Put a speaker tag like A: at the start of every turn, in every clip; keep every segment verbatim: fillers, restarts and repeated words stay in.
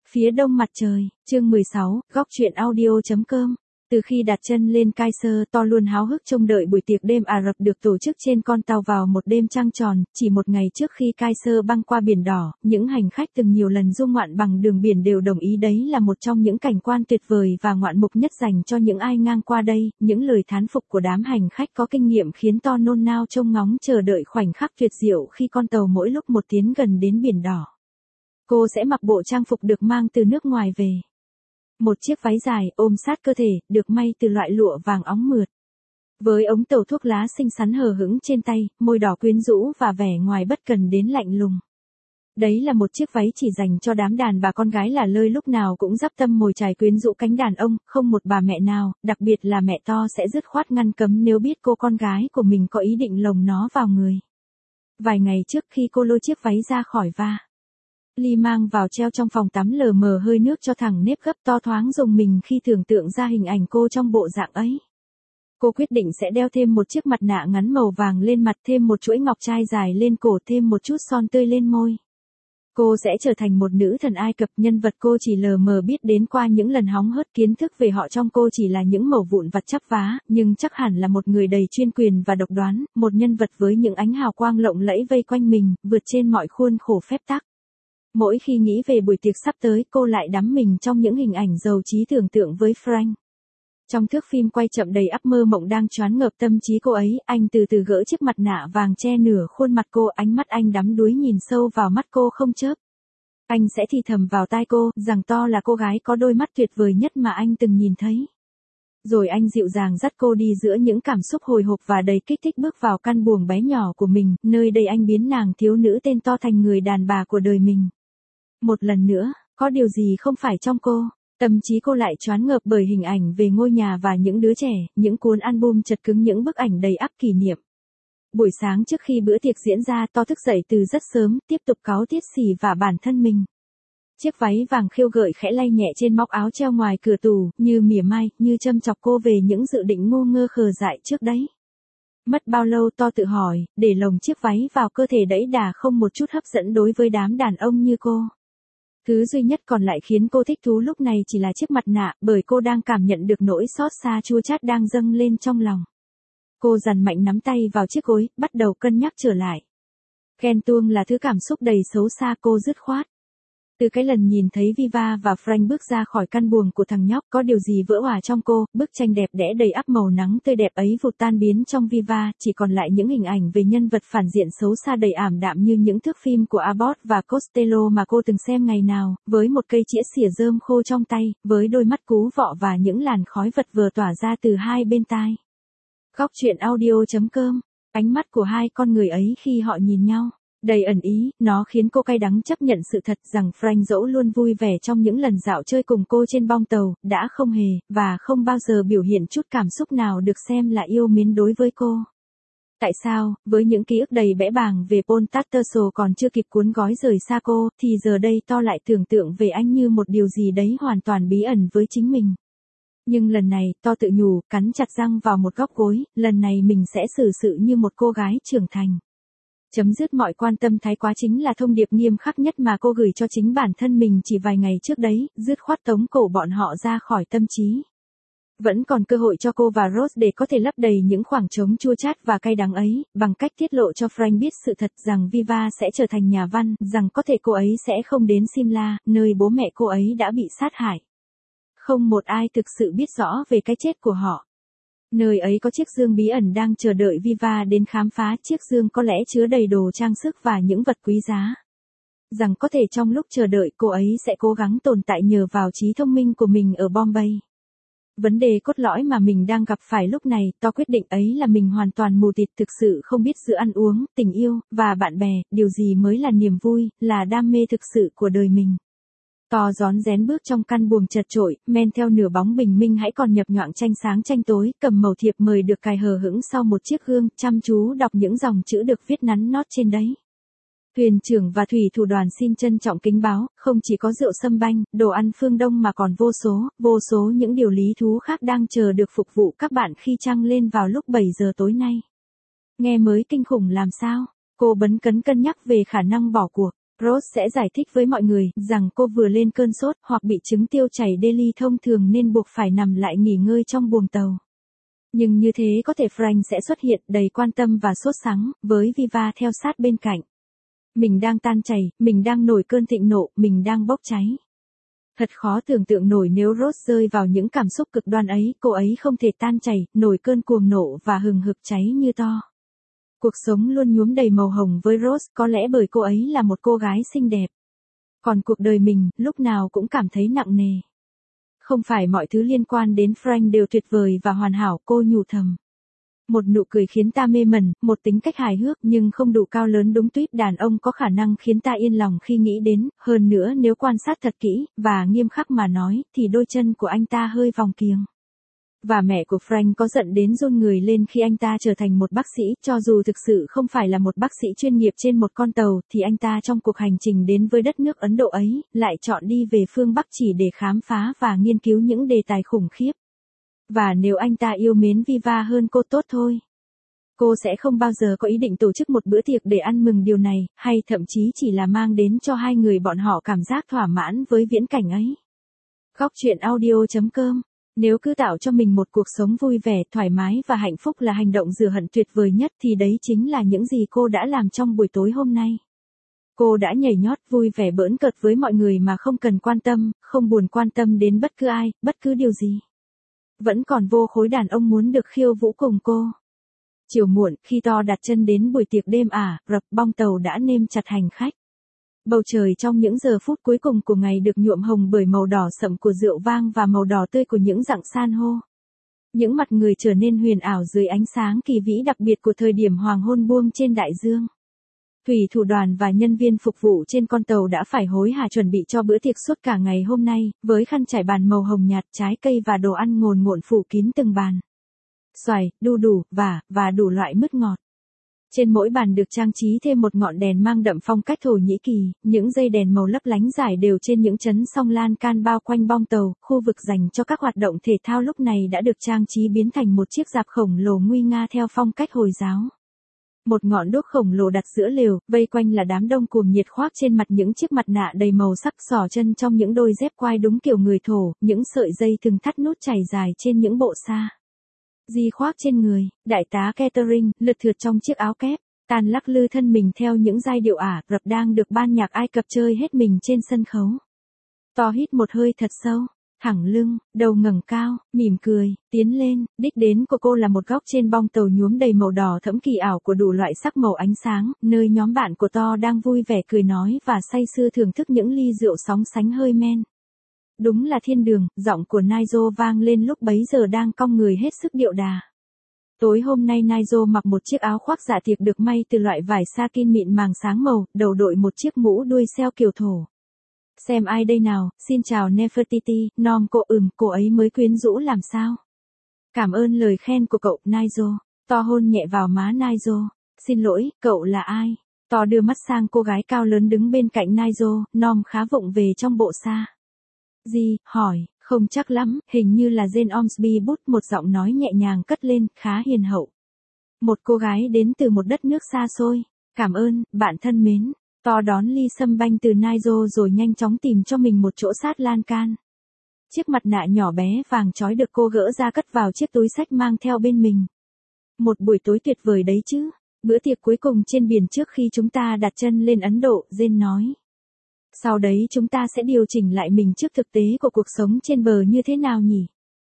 A: Phía đông mặt trời, chương mười sáu, góc truyện audio.com. Từ khi đặt chân lên Kaiser, To luôn háo hức trông đợi buổi tiệc đêm Ả Rập được tổ chức trên con tàu vào một đêm trăng tròn. Chỉ một ngày trước khi Kaiser băng qua biển đỏ, những hành khách từng nhiều lần du ngoạn bằng đường biển đều đồng ý đấy là một trong những cảnh quan tuyệt vời và ngoạn mục nhất dành cho những ai ngang qua đây. Những lời thán phục của đám hành khách có kinh nghiệm khiến To nôn nao trông ngóng chờ đợi khoảnh khắc tuyệt diệu khi con tàu mỗi lúc một tiến gần đến biển đỏ. Cô sẽ mặc bộ trang phục được mang từ nước ngoài về. Một chiếc váy dài ôm sát cơ thể, được may từ loại lụa vàng óng mượt. Với ống tàu thuốc lá xinh xắn hờ hững trên tay, môi đỏ quyến rũ và vẻ ngoài bất cần đến lạnh lùng. Đấy là một chiếc váy chỉ dành cho đám đàn bà con gái là lơi lúc nào cũng dắp tâm mồi chài quyến rũ cánh đàn ông, không một bà mẹ nào, đặc biệt là mẹ To sẽ dứt khoát ngăn cấm nếu biết cô con gái của mình có ý định lồng nó vào người. Vài ngày trước khi cô lôi chiếc váy ra khỏi va Ly mang vào treo trong phòng tắm lờ mờ hơi nước cho thằng nếp gấp To thoáng rùng mình khi tưởng tượng ra hình ảnh cô trong bộ dạng ấy. Cô quyết định sẽ đeo thêm một chiếc mặt nạ ngắn màu vàng lên mặt, thêm một chuỗi ngọc trai dài lên cổ, thêm một chút son tươi lên môi. Cô sẽ trở thành một nữ thần Ai Cập. Nhân vật cô chỉ lờ mờ biết đến qua những lần hóng hớt, kiến thức về họ trong cô chỉ là những mẩu vụn vặt chắp vá, nhưng chắc hẳn là một người đầy chuyên quyền và độc đoán, một nhân vật với những ánh hào quang lộng lẫy vây quanh mình, vượt trên mọi khuôn khổ phép tắc. Mỗi khi nghĩ về buổi tiệc sắp tới, cô lại đắm mình trong những hình ảnh giàu trí tưởng tượng với Frank. Trong thước phim quay chậm đầy ắp mơ mộng đang choáng ngợp tâm trí cô ấy, anh từ từ gỡ chiếc mặt nạ vàng che nửa khuôn mặt cô, ánh mắt anh đắm đuối nhìn sâu vào mắt cô không chớp. Anh sẽ thì thầm vào tai cô, rằng To là cô gái có đôi mắt tuyệt vời nhất mà anh từng nhìn thấy. Rồi anh dịu dàng dắt cô đi giữa những cảm xúc hồi hộp và đầy kích thích bước vào căn buồng bé nhỏ của mình, nơi đây anh biến nàng thiếu nữ tên To thành người đàn bà của đời mình. Một lần nữa, có điều gì không phải trong cô? Tâm trí cô lại choáng ngợp bởi hình ảnh về ngôi nhà và những đứa trẻ, những cuốn album chật cứng, những bức ảnh đầy ắp kỷ niệm. Buổi sáng trước khi bữa tiệc diễn ra, To thức dậy từ rất sớm, tiếp tục cáu tiết xỉ vả bản thân mình. Chiếc váy vàng khiêu gợi khẽ lay nhẹ trên móc áo treo ngoài cửa tủ, như mỉa mai, như châm chọc cô về những dự định ngu ngơ khờ dại trước đấy. Mất bao lâu To tự hỏi, để lồng chiếc váy vào cơ thể đẫy đà không một chút hấp dẫn đối với đám đàn ông như cô. Thứ duy nhất còn lại khiến cô thích thú lúc này chỉ là chiếc mặt nạ, bởi cô đang cảm nhận được nỗi xót xa chua chát đang dâng lên trong lòng. Cô dằn mạnh nắm tay vào chiếc gối, bắt đầu cân nhắc trở lại. Ghen tuông là thứ cảm xúc đầy xấu xa, cô dứt khoát. Từ cái lần nhìn thấy Viva và Frank bước ra khỏi căn buồng của thằng nhóc, có điều gì vỡ òa trong cô, bức tranh đẹp đẽ đầy ắp màu nắng tươi đẹp ấy vụt tan biến trong Viva, chỉ còn lại những hình ảnh về nhân vật phản diện xấu xa đầy ảm đạm như những thước phim của Abbott và Costello mà cô từng xem ngày nào, với một cây chĩa xỉa rơm khô trong tay, với đôi mắt cú vọ và những làn khói vật vờ tỏa ra từ hai bên tai. Góc truyện audio.com, ánh mắt của hai con người ấy khi họ nhìn nhau đầy ẩn ý, nó khiến cô cay đắng chấp nhận sự thật rằng Frank dẫu luôn vui vẻ trong những lần dạo chơi cùng cô trên bong tàu, đã không hề, và không bao giờ biểu hiện chút cảm xúc nào được xem là yêu mến đối với cô. Tại sao, với những ký ức đầy bẽ bàng về Paul Tattersall còn chưa kịp cuốn gói rời xa cô, thì giờ đây To lại tưởng tượng về anh như một điều gì đấy hoàn toàn bí ẩn với chính mình. Nhưng lần này, To tự nhủ, cắn chặt răng vào một góc gối, lần này mình sẽ xử sự như một cô gái trưởng thành. Chấm dứt mọi quan tâm thái quá chính là thông điệp nghiêm khắc nhất mà cô gửi cho chính bản thân mình chỉ vài ngày trước đấy, dứt khoát tống cổ bọn họ ra khỏi tâm trí. Vẫn còn cơ hội cho cô và Rose để có thể lấp đầy những khoảng trống chua chát và cay đắng ấy, bằng cách tiết lộ cho Frank biết sự thật rằng Viva sẽ trở thành nhà văn, rằng có thể cô ấy sẽ không đến Simla, nơi bố mẹ cô ấy đã bị sát hại. Không một ai thực sự biết rõ về cái chết của họ. Nơi ấy có chiếc dương bí ẩn đang chờ đợi Viva đến khám phá, chiếc dương có lẽ chứa đầy đồ trang sức và những vật quý giá. Rằng có thể trong lúc chờ đợi cô ấy sẽ cố gắng tồn tại nhờ vào trí thông minh của mình ở Bombay. Vấn đề cốt lõi mà mình đang gặp phải lúc này, To quyết định ấy là mình hoàn toàn mù tịt, thực sự không biết giữa ăn uống, tình yêu, và bạn bè, điều gì mới là niềm vui, là đam mê thực sự của đời mình. To rón rén bước trong căn buồng chật chội, men theo nửa bóng bình minh hãy còn nhập nhoạng tranh sáng tranh tối, cầm mẩu thiệp mời được cài hờ hững sau một chiếc gương, chăm chú đọc những dòng chữ được viết nắn nót trên đấy. Thuyền trưởng và thủy thủ đoàn xin trân trọng kính báo, không chỉ có rượu sâm banh, đồ ăn phương Đông mà còn vô số, vô số những điều lý thú khác đang chờ được phục vụ các bạn khi trăng lên vào lúc bảy giờ tối nay. Nghe mới kinh khủng làm sao? Cô bấn cấn cân nhắc về khả năng bỏ cuộc. Rose sẽ giải thích với mọi người rằng cô vừa lên cơn sốt hoặc bị chứng tiêu chảy daily thông thường nên buộc phải nằm lại nghỉ ngơi trong buồng tàu. Nhưng như thế có thể Frank sẽ xuất hiện đầy quan tâm và sốt sắng, với Viva theo sát bên cạnh. Mình đang tan chảy, mình đang nổi cơn thịnh nộ, mình đang bốc cháy. Thật khó tưởng tượng nổi nếu Rose rơi vào những cảm xúc cực đoan ấy, cô ấy không thể tan chảy, nổi cơn cuồng nộ và hừng hực cháy như to. Cuộc sống luôn nhuốm đầy màu hồng với Rose, có lẽ bởi cô ấy là một cô gái xinh đẹp. Còn cuộc đời mình, lúc nào cũng cảm thấy nặng nề. Không phải mọi thứ liên quan đến Frank đều tuyệt vời và hoàn hảo, cô nhủ thầm. Một nụ cười khiến ta mê mẩn, một tính cách hài hước nhưng không đủ cao lớn đúng tuýp đàn ông có khả năng khiến ta yên lòng khi nghĩ đến, hơn nữa nếu quan sát thật kỹ, và nghiêm khắc mà nói, thì đôi chân của anh ta hơi vòng kiềng. Và mẹ của Frank có giận đến run người lên khi anh ta trở thành một bác sĩ, cho dù thực sự không phải là một bác sĩ chuyên nghiệp trên một con tàu, thì anh ta trong cuộc hành trình đến với đất nước Ấn Độ ấy, lại chọn đi về phương Bắc chỉ để khám phá và nghiên cứu những đề tài khủng khiếp. Và nếu anh ta yêu mến Viva hơn cô tốt thôi. Cô sẽ không bao giờ có ý định tổ chức một bữa tiệc để ăn mừng điều này, hay thậm chí chỉ là mang đến cho hai người bọn họ cảm giác thỏa mãn với viễn cảnh ấy. Góc truyện audio chấm com. Nếu cứ tạo cho mình một cuộc sống vui vẻ, thoải mái và hạnh phúc là hành động rửa hận tuyệt vời nhất thì đấy chính là những gì cô đã làm trong buổi tối hôm nay. Cô đã nhảy nhót vui vẻ bỡn cợt với mọi người mà không cần quan tâm, không buồn quan tâm đến bất cứ ai, bất cứ điều gì. Vẫn còn vô khối đàn ông muốn được khiêu vũ cùng cô. Chiều muộn, khi To đặt chân đến buổi tiệc đêm Ả Rập, bong tàu đã nêm chặt hành khách. Bầu trời trong những giờ phút cuối cùng của ngày được nhuộm hồng bởi màu đỏ sậm của rượu vang và màu đỏ tươi của những rặng san hô. Những mặt người trở nên huyền ảo dưới ánh sáng kỳ vĩ đặc biệt của thời điểm hoàng hôn buông trên đại dương. Thủy thủ đoàn và nhân viên phục vụ trên con tàu đã phải hối hả chuẩn bị cho bữa tiệc suốt cả ngày hôm nay, với khăn trải bàn màu hồng nhạt, trái cây và đồ ăn ngồn ngộn phủ kín từng bàn. Xoài, đu đủ, và, và đủ loại mứt ngọt. Trên mỗi bàn được trang trí thêm một ngọn đèn mang đậm phong cách Thổ Nhĩ Kỳ, những dây đèn màu lấp lánh rải đều trên những chấn song lan can bao quanh bong tàu, khu vực dành cho các hoạt động thể thao lúc này đã được trang trí biến thành một chiếc rạp khổng lồ nguy nga theo phong cách Hồi giáo. Một ngọn đuốc khổng lồ đặt giữa lều, vây quanh là đám đông cuồng nhiệt khoác trên mặt những chiếc mặt nạ đầy màu sắc, xỏ chân trong những đôi dép quai đúng kiểu người Thổ, những sợi dây thừng thắt nút chảy dài trên những bộ sa di khoác trên người. Đại tá Catherine, lượt thượt trong chiếc áo kép, tàn lắc lư thân mình theo những giai điệu Ả Rập đang được ban nhạc Ai Cập chơi hết mình trên sân khấu. To hít một hơi thật sâu, thẳng lưng, đầu ngẩng cao, mỉm cười, tiến lên, đích đến của cô là một góc trên bong tàu nhuốm đầy màu đỏ thẫm kỳ ảo của đủ loại sắc màu ánh sáng, nơi nhóm bạn của To đang vui vẻ cười nói và say sưa thưởng thức những ly rượu sóng sánh hơi men. Đúng là thiên đường, giọng của Nigel vang lên lúc bấy giờ đang cong người hết sức điệu đà. Tối hôm nay Nigel mặc một chiếc áo khoác dạ tiệc được may từ loại vải satin mịn màng sáng màu, đầu đội một chiếc mũ đuôi seo kiểu Thổ. Xem ai đây nào, xin chào Nefertiti, nom cô ừm, cô ấy mới quyến rũ làm sao. Cảm ơn lời khen của cậu, Nigel. To hôn nhẹ vào má Nigel. Xin lỗi, cậu là ai? To đưa mắt sang cô gái cao lớn đứng bên cạnh Nigel, nom khá vụng về trong bộ sa. Gì, hỏi, không chắc lắm, hình như là Jane Ormsby Booth, một giọng nói nhẹ nhàng cất lên, khá hiền hậu. Một cô gái đến từ một đất nước xa xôi. Cảm ơn, bạn thân mến. To đón ly sâm banh từ Nigel rồi nhanh chóng tìm cho mình một chỗ sát lan can. Chiếc mặt nạ nhỏ bé vàng chói được cô gỡ ra cất vào chiếc túi xách mang theo bên mình. Một buổi tối tuyệt vời đấy chứ. Bữa tiệc cuối cùng trên biển trước khi chúng ta đặt chân lên Ấn Độ, Jane nói. Sau đấy chúng ta sẽ điều chỉnh lại mình trước thực tế của cuộc sống trên bờ như thế nào nhỉ?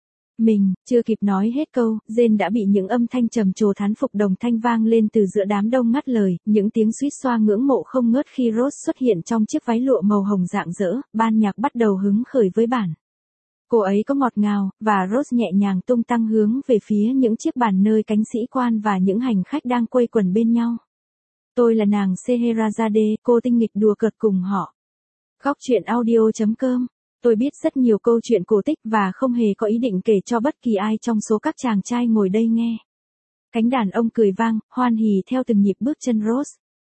A: Mình, chưa kịp nói hết câu, Jane đã bị những âm thanh trầm trồ thán phục đồng thanh vang lên từ giữa đám đông ngắt lời, những tiếng suýt xoa ngưỡng mộ không ngớt khi Rose xuất hiện trong chiếc váy lụa màu hồng rạng rỡ, ban nhạc bắt đầu hứng khởi với bản. Cô ấy có ngọt ngào, và Rose nhẹ nhàng tung tăng hướng về phía những chiếc bàn nơi cánh sĩ quan và những hành khách đang quây quần bên nhau. Tôi là nàng Scheherazade, cô tinh nghịch đùa cợt cùng họ. Góc truyện audio chấm com. Tôi biết rất nhiều câu chuyện cổ tích và không hề có ý định kể cho bất kỳ ai trong số các chàng trai ngồi đây nghe. Cánh đàn ông cười vang, hoan hỉ theo từng nhịp bước chân Rose.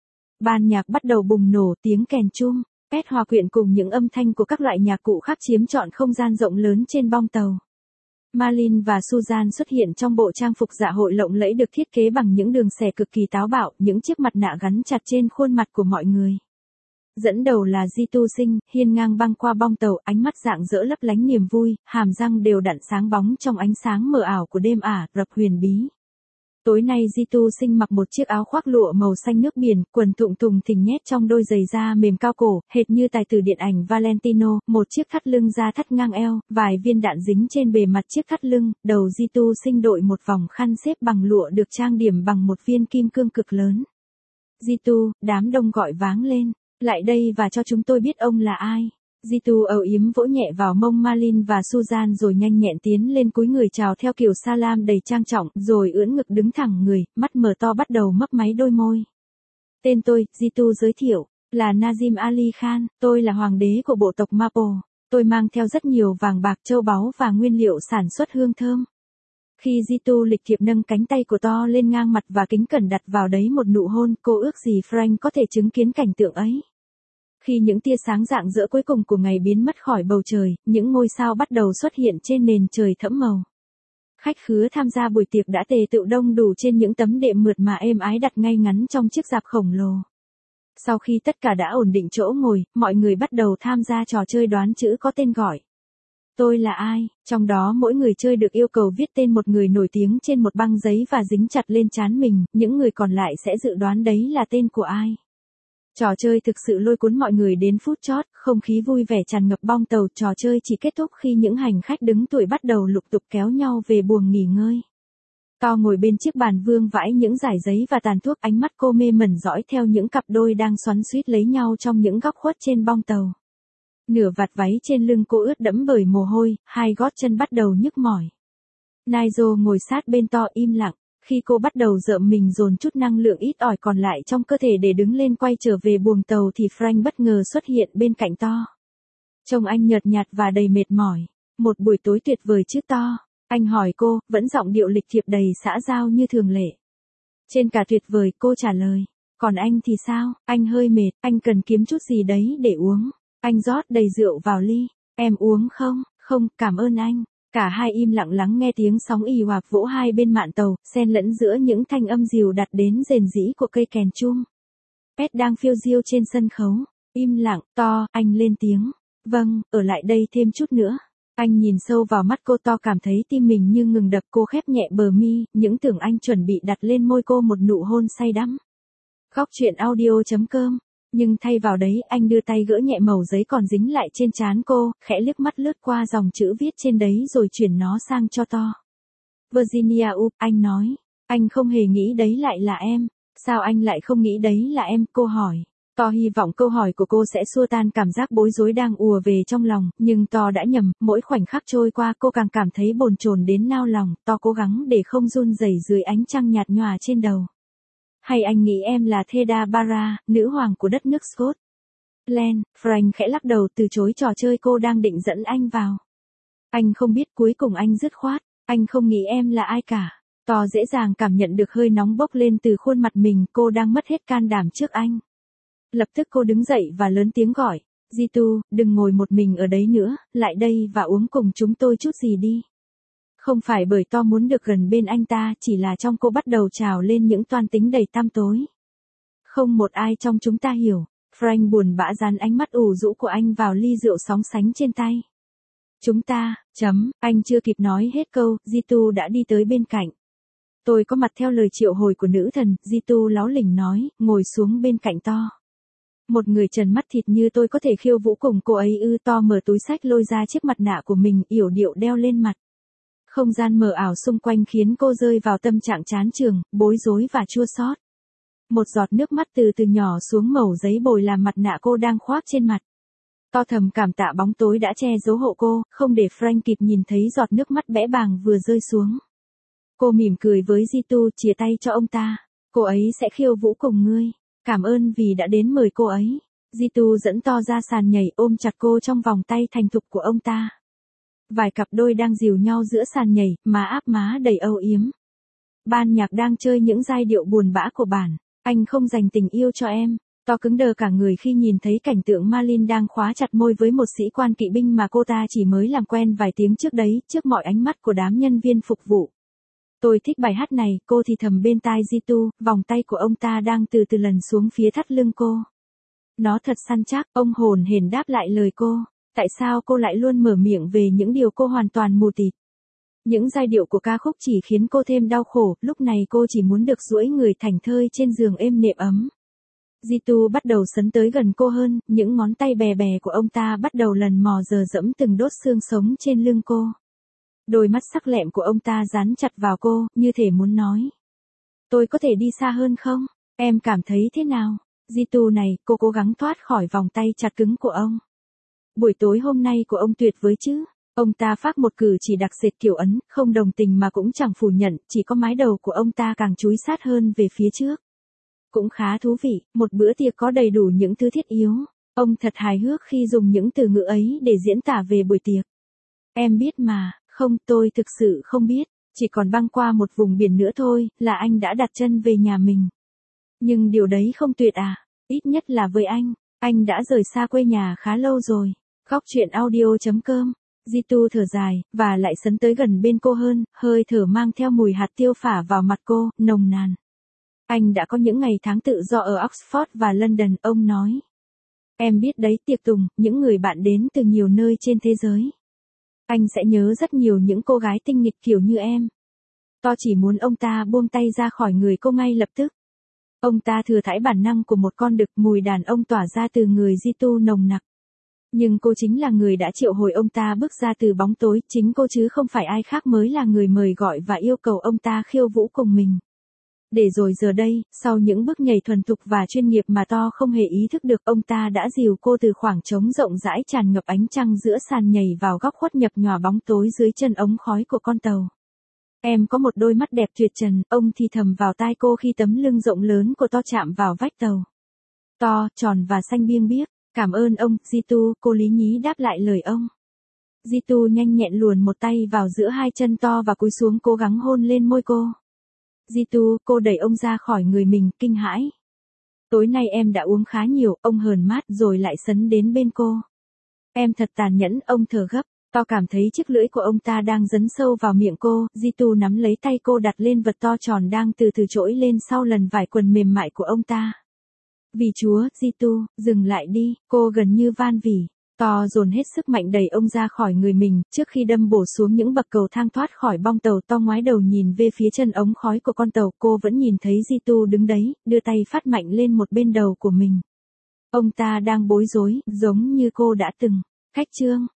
A: Ban nhạc bắt đầu bùng nổ, tiếng kèn chuông, pet hòa quyện cùng những âm thanh của các loại nhạc cụ khác chiếm trọn không gian rộng lớn trên bong tàu. Marlene và Susan xuất hiện trong bộ trang phục dạ hội lộng lẫy được thiết kế bằng những đường xẻ cực kỳ táo bạo, những chiếc mặt nạ gắn chặt trên khuôn mặt của mọi người. Dẫn đầu là Jitu Sinh, hiên ngang băng qua bong tàu, ánh mắt rạng rỡ lấp lánh niềm vui, hàm răng đều đặn sáng bóng trong ánh sáng mờ ảo của đêm Ả Rập huyền bí. Tối nay Jitu Sinh mặc một chiếc áo khoác lụa màu xanh nước biển, quần thụng thùng thình nhét trong đôi giày da mềm cao cổ, hệt như tài tử điện ảnh Valentino, một chiếc thắt lưng da thắt ngang eo, vài viên đạn dính trên bề mặt chiếc thắt lưng, đầu Jitu Sinh đội một vòng khăn xếp bằng lụa được trang điểm bằng một viên kim cương cực lớn. Jitu, đám đông gọi váng lên, lại đây và cho chúng tôi biết ông là ai. Jitu âu yếm vỗ nhẹ vào mông Malin và Suzan rồi nhanh nhẹn tiến lên cúi người chào theo kiểu salam đầy trang trọng, rồi ưỡn ngực đứng thẳng người, mắt mở to bắt đầu mấp máy đôi môi. Tên tôi, Jitu giới thiệu, là Nazim Ali Khan, tôi là hoàng đế của bộ tộc Mapo. Tôi mang theo rất nhiều vàng bạc châu báu và nguyên liệu sản xuất hương thơm. Khi Jitu lịch thiệp nâng cánh tay của to lên ngang mặt và kính cẩn đặt vào đấy một nụ hôn, cô ước gì Frank có thể chứng kiến cảnh tượng ấy. Khi những tia sáng rạng rỡ cuối cùng của ngày biến mất khỏi bầu trời, những ngôi sao bắt đầu xuất hiện trên nền trời thẫm màu. Khách khứa tham gia buổi tiệc đã tề tựu đông đủ trên những tấm đệm mượt mà êm ái đặt ngay ngắn trong chiếc rạp khổng lồ. Sau khi tất cả đã ổn định chỗ ngồi, mọi người bắt đầu tham gia trò chơi đoán chữ có tên gọi. Tôi là ai? Trong đó mỗi người chơi được yêu cầu viết tên một người nổi tiếng trên một băng giấy và dính chặt lên trán mình, những người còn lại sẽ dự đoán đấy là tên của ai. Trò chơi thực sự lôi cuốn mọi người đến phút chót, không khí vui vẻ tràn ngập bong tàu, trò chơi chỉ kết thúc khi những hành khách đứng tuổi bắt đầu lục tục kéo nhau về buồng nghỉ ngơi. To ngồi bên chiếc bàn vương vãi những dải giấy và tàn thuốc, ánh mắt cô mê mẩn dõi theo những cặp đôi đang xoắn xuýt lấy nhau trong những góc khuất trên bong tàu. Nửa vạt váy trên lưng cô ướt đẫm bởi mồ hôi, hai gót chân bắt đầu nhức mỏi. Nigel ngồi sát bên To im lặng. Khi cô bắt đầu rợm mình dồn chút năng lượng ít ỏi còn lại trong cơ thể để đứng lên quay trở về buồng tàu thì Frank bất ngờ xuất hiện bên cạnh To. Trông anh nhợt nhạt và đầy mệt mỏi. Một buổi tối tuyệt vời chứ To? Anh hỏi cô, vẫn giọng điệu lịch thiệp đầy xã giao như thường lệ. Trên cả tuyệt vời, cô trả lời. Còn anh thì sao? Anh hơi mệt, anh cần kiếm chút gì đấy để uống. Anh rót đầy rượu vào ly. Em uống không? Không, cảm ơn anh. Cả hai im lặng lắng nghe tiếng sóng ì òa vỗ hai bên mạn tàu, xen lẫn giữa những thanh âm dịu đặt đến rền rĩ của cây kèn chuông. Pet đang phiêu diêu trên sân khấu. Im lặng, To, anh lên tiếng. Vâng, ở lại đây thêm chút nữa. Anh nhìn sâu vào mắt cô. To cảm thấy tim mình như ngừng đập. Cô khép nhẹ bờ mi, những tưởng anh chuẩn bị đặt lên môi cô một nụ hôn say đắm. Góc truyện audio chấm com. Nhưng thay vào đấy anh đưa tay gỡ nhẹ mẩu giấy còn dính lại trên trán cô, khẽ liếc mắt lướt qua dòng chữ viết trên đấy rồi chuyển nó sang cho To. Virginia Up, anh nói. Anh không hề nghĩ đấy lại là em. Sao anh lại không nghĩ đấy là em? Cô hỏi. To hy vọng câu hỏi của cô sẽ xua tan cảm giác bối rối đang ùa về trong lòng, nhưng To đã nhầm, mỗi khoảnh khắc trôi qua cô càng cảm thấy bồn chồn đến nao lòng. To cố gắng để không run rẩy dưới ánh trăng nhạt nhòa trên đầu. Hay anh nghĩ em là Theda Bara, nữ hoàng của đất nước Scotland? Frank khẽ lắc đầu từ chối trò chơi cô đang định dẫn anh vào. Anh không biết, cuối cùng anh dứt khoát. Anh không nghĩ em là ai cả. To dễ dàng cảm nhận được hơi nóng bốc lên từ khuôn mặt mình, cô đang mất hết can đảm trước anh. Lập tức cô đứng dậy và lớn tiếng gọi. Jitu, đừng ngồi một mình ở đấy nữa, lại đây và uống cùng chúng tôi chút gì đi. Không phải bởi To muốn được gần bên anh ta, chỉ là trong cô bắt đầu trào lên những toan tính đầy tăm tối. Không một ai trong chúng ta hiểu. Frank buồn bã dán ánh mắt ủ rũ của anh vào ly rượu sóng sánh trên tay. Chúng ta, chấm, anh chưa kịp nói hết câu, Jitu đã đi tới bên cạnh. Tôi có mặt theo lời triệu hồi của nữ thần, Jitu láu lỉnh nói, ngồi xuống bên cạnh To. Một người trần mắt thịt như tôi có thể khiêu vũ cùng cô ấy ư? To mở túi xách lôi ra chiếc mặt nạ của mình, yểu điệu đeo lên mặt. Không gian mờ ảo xung quanh khiến cô rơi vào tâm trạng chán chường, bối rối và chua xót. Một giọt nước mắt từ từ nhỏ xuống mẩu giấy bồi làm mặt nạ cô đang khoác trên mặt. To thầm cảm tạ bóng tối đã che giấu hộ cô, không để Frank kịp nhìn thấy giọt nước mắt bẽ bàng vừa rơi xuống. Cô mỉm cười với Jitu, chìa tay cho ông ta. Cô ấy sẽ khiêu vũ cùng ngươi. Cảm ơn vì đã đến mời cô ấy. Jitu dẫn To ra sàn nhảy, ôm chặt cô trong vòng tay thành thục của ông ta. Vài cặp đôi đang dìu nhau giữa sàn nhảy, má áp má đầy âu yếm. Ban nhạc đang chơi những giai điệu buồn bã của bản. Anh không dành tình yêu cho em. To cứng đờ cả người khi nhìn thấy cảnh tượng Malin đang khóa chặt môi với một sĩ quan kỵ binh mà cô ta chỉ mới làm quen vài tiếng trước đấy, trước mọi ánh mắt của đám nhân viên phục vụ. Tôi thích bài hát này, cô thì thầm bên tai Jitu, vòng tay của ông ta đang từ từ lần xuống phía thắt lưng cô. Nó thật săn chắc, ông hồn hển đáp lại lời cô. Tại sao cô lại luôn mở miệng về những điều cô hoàn toàn mù tịt? Những giai điệu của ca khúc chỉ khiến cô thêm đau khổ, lúc này cô chỉ muốn được duỗi người thảnh thơi trên giường êm nệm ấm. Jitu bắt đầu sấn tới gần cô hơn, những ngón tay bè bè của ông ta bắt đầu lần mò dờ dẫm từng đốt xương sống trên lưng cô. Đôi mắt sắc lẹm của ông ta dán chặt vào cô, như thể muốn nói. Tôi có thể đi xa hơn không? Em cảm thấy thế nào? Jitu này, cô cố gắng thoát khỏi vòng tay chặt cứng của ông. Buổi tối hôm nay của ông tuyệt vời chứ? Ông ta phác một cử chỉ đặc sệt kiểu Ấn, không đồng tình mà cũng chẳng phủ nhận, chỉ có mái đầu của ông ta càng chúi sát hơn về phía trước. Cũng khá thú vị, một bữa tiệc có đầy đủ những thứ thiết yếu. Ông thật hài hước khi dùng những từ ngữ ấy để diễn tả về buổi tiệc. Em biết mà, không, tôi thực sự không biết, chỉ còn băng qua một vùng biển nữa thôi, là anh đã đặt chân về nhà mình. Nhưng điều đấy không tuyệt à, ít nhất là với anh, anh đã rời xa quê nhà khá lâu rồi. Góc truyện audio chấm com. Jitu thở dài, và lại sấn tới gần bên cô hơn, hơi thở mang theo mùi hạt tiêu phả vào mặt cô, nồng nàn. Anh đã có những ngày tháng tự do ở Oxford và London, ông nói. Em biết đấy, tiệc tùng, những người bạn đến từ nhiều nơi trên thế giới. Anh sẽ nhớ rất nhiều những cô gái tinh nghịch kiểu như em. To chỉ muốn ông ta buông tay ra khỏi người cô ngay lập tức. Ông ta thừa thãi bản năng của một con đực, mùi đàn ông tỏa ra từ người Jitu nồng nặc. Nhưng cô chính là người đã triệu hồi ông ta bước ra từ bóng tối, chính cô chứ không phải ai khác mới là người mời gọi và yêu cầu ông ta khiêu vũ cùng mình. Để rồi giờ đây, sau những bước nhảy thuần thục và chuyên nghiệp mà To không hề ý thức được, ông ta đã dìu cô từ khoảng trống rộng rãi tràn ngập ánh trăng giữa sàn nhảy vào góc khuất nhập nhòa bóng tối dưới chân ống khói của con tàu. Em có một đôi mắt đẹp tuyệt trần, ông thì thầm vào tai cô khi tấm lưng rộng lớn của To chạm vào vách tàu. To, tròn và xanh biêng biếc. Cảm ơn ông, Jitu, cô lý nhí đáp lại lời ông. Jitu nhanh nhẹn luồn một tay vào giữa hai chân To và cúi xuống cố gắng hôn lên môi cô. Jitu, cô đẩy ông ra khỏi người mình, kinh hãi. Tối nay em đã uống khá nhiều, ông hờn mát rồi lại sấn đến bên cô. Em thật tàn nhẫn, ông thở gấp. To cảm thấy chiếc lưỡi của ông ta đang dấn sâu vào miệng cô, Jitu nắm lấy tay cô đặt lên vật to tròn đang từ từ trỗi lên sau lần vải quần mềm mại của ông ta. Vì Chúa, Jitu, dừng lại đi, cô gần như van vỉ. To dồn hết sức mạnh đẩy ông ra khỏi người mình, trước khi đâm bổ xuống những bậc cầu thang thoát khỏi bong tàu. To ngoái đầu nhìn về phía chân ống khói của con tàu, cô vẫn nhìn thấy Jitu đứng đấy, đưa tay phát mạnh lên một bên đầu của mình. Ông ta đang bối rối, giống như cô đã từng. Khách trương.